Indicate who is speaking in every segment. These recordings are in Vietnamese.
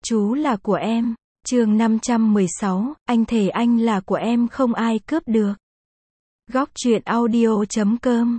Speaker 1: Chú là của em. Chương 516, anh thề anh là của em không ai cướp được. Góc truyện audio.com.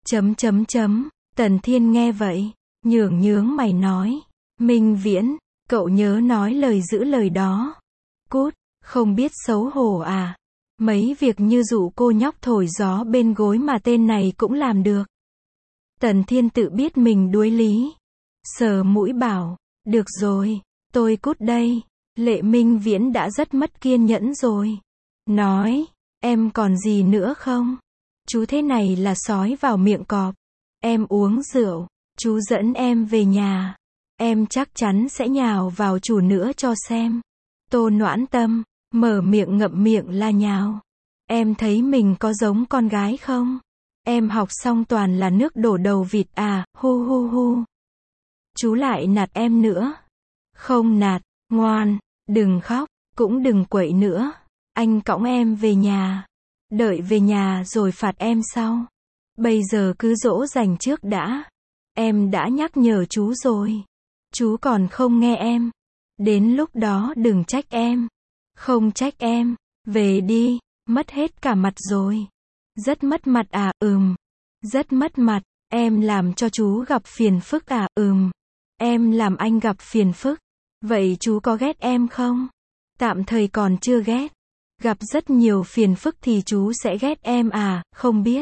Speaker 1: Tần Thiên nghe vậy, nhướng mày nói. Minh Viễn, cậu nhớ nói lời giữ lời đó. Cút, không biết xấu hổ à. Mấy việc như dụ cô nhóc thổi gió bên gối mà tên này cũng làm được. Tần Thiên tự biết mình đuối lý. Sờ mũi bảo, được rồi, tôi cút đây. Lệ Minh Viễn đã rất mất kiên nhẫn rồi. Nói, em còn gì nữa không? Chú thế này là sói vào miệng cọp. Em uống rượu, chú dẫn em về nhà. Em chắc chắn sẽ nhào vào chú nữa cho xem. Tô Noãn Tâm, mở miệng ngậm miệng la nhào. Em thấy mình có giống con gái không? Em học xong toàn là nước đổ đầu vịt à, hu hu hu. Chú lại nạt em nữa. Không nạt, ngoan, đừng khóc, cũng đừng quậy nữa. Anh cõng em về nhà. Đợi về nhà rồi phạt em sau. Bây giờ cứ dỗ dành trước đã. Em đã nhắc nhở chú rồi. Chú còn không nghe em. Đến lúc đó đừng trách em. Không trách em. Về đi, mất hết cả mặt rồi. Rất mất mặt à, Rất mất mặt, em làm cho chú gặp phiền phức à, Em làm anh gặp phiền phức. Vậy chú có ghét em không? Tạm thời còn chưa ghét. Gặp rất nhiều phiền phức thì chú sẽ ghét em à, không biết.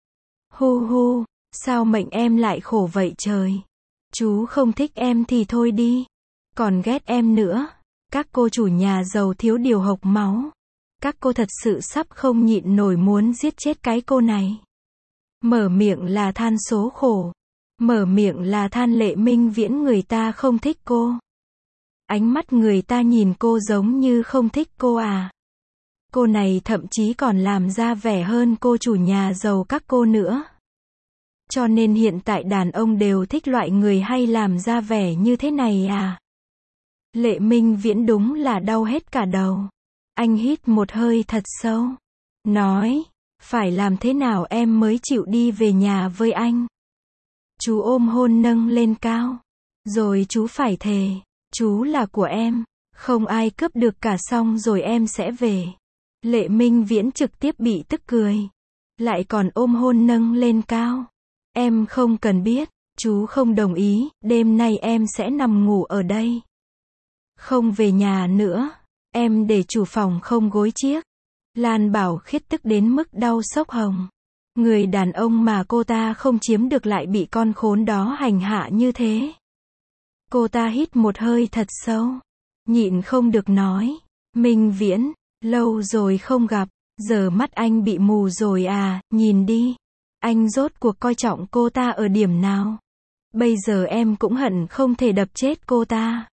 Speaker 1: Hu hu, sao mệnh em lại khổ vậy trời? Chú không thích em thì thôi đi. Còn ghét em nữa. Các cô chủ nhà giàu thiếu điều hộc máu. Các cô thật sự sắp không nhịn nổi muốn giết chết cái cô này. Mở miệng là than số khổ. Mở miệng là than Lệ Minh Viễn người ta không thích cô. Ánh mắt người ta nhìn cô giống như không thích cô à. Cô này thậm chí còn làm ra vẻ hơn cô chủ nhà giàu các cô nữa. Cho nên hiện tại đàn ông đều thích loại người hay làm ra vẻ như thế này à. Lệ Minh Viễn đúng là đau hết cả đầu. Anh hít một hơi thật sâu. Nói, phải làm thế nào em mới chịu đi về nhà với anh? Chú ôm hôn nâng lên cao. Rồi chú phải thề, chú là của em, không ai cướp được cả xong rồi em sẽ về. Lệ Minh Viễn trực tiếp bị tức cười. Lại còn ôm hôn nâng lên cao. Em không cần biết, chú không đồng ý, đêm nay em sẽ nằm ngủ ở đây. Không về nhà nữa, em để chủ phòng không gối chiếc. Lan Bảo Khiết tức đến mức đau sốc hồng. Người đàn ông mà cô ta không chiếm được lại bị con khốn đó hành hạ như thế. Cô ta hít một hơi thật sâu. Nhịn không được nói. Minh Viễn, lâu rồi không gặp, giờ mắt anh bị mù rồi à, nhìn đi. Anh rốt cuộc coi trọng cô ta ở điểm nào? Bây giờ em cũng hận không thể đập chết cô ta.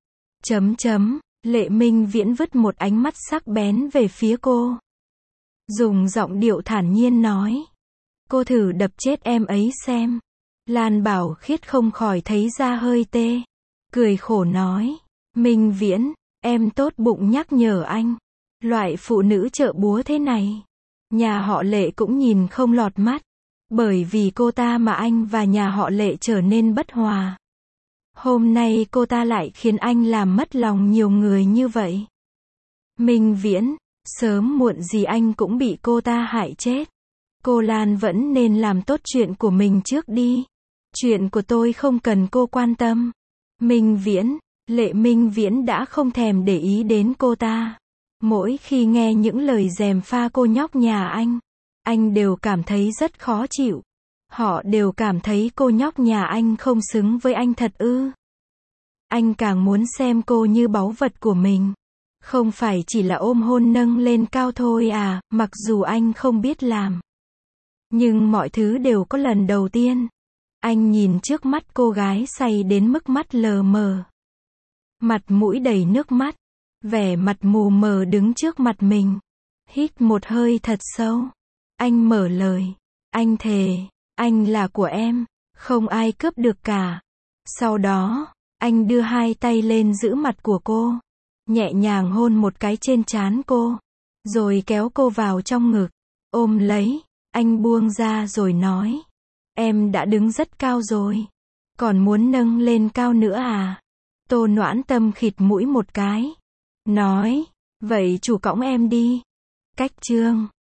Speaker 1: Lệ Minh Viễn vứt một ánh mắt sắc bén về phía cô. Dùng giọng điệu thản nhiên nói. Cô thử đập chết em ấy xem. Lan Bảo Khiết không khỏi thấy da hơi tê. Cười khổ nói. Minh Viễn, em tốt bụng nhắc nhở anh. Loại phụ nữ chợ búa thế này. Nhà họ Lệ cũng nhìn không lọt mắt. Bởi vì cô ta mà anh và nhà họ Lệ trở nên bất hòa. Hôm nay cô ta lại khiến anh làm mất lòng nhiều người như vậy. Minh Viễn, sớm muộn gì anh cũng bị cô ta hại chết. Cô Lan vẫn nên làm tốt chuyện của mình trước đi. Chuyện của tôi không cần cô quan tâm. Minh Viễn, Lệ Minh Viễn đã không thèm để ý đến cô ta. Mỗi khi nghe những lời gièm pha cô nhóc nhà anh đều cảm thấy rất khó chịu. Họ đều cảm thấy cô nhóc nhà anh không xứng với anh thật ư. Anh càng muốn xem cô như báu vật của mình. Không phải chỉ là ôm hôn nâng lên cao thôi à, mặc dù anh không biết làm. Nhưng mọi thứ đều có lần đầu tiên. Anh nhìn trước mắt cô gái say đến mức mắt lờ mờ. Mặt mũi đầy nước mắt. Vẻ mặt mù mờ đứng trước mặt mình. Hít một hơi thật sâu. Anh mở lời. Anh thề, anh là của em, không ai cướp được cả. Sau đó, anh đưa hai tay lên giữ mặt của cô. Nhẹ nhàng hôn một cái trên trán cô. Rồi kéo cô vào trong ngực. Ôm lấy. Anh buông ra rồi nói. Em đã đứng rất cao rồi. Còn muốn nâng lên cao nữa à? Tô Noãn Tâm khịt mũi một cái. Nói, vậy chủ cõng em đi. Cách chương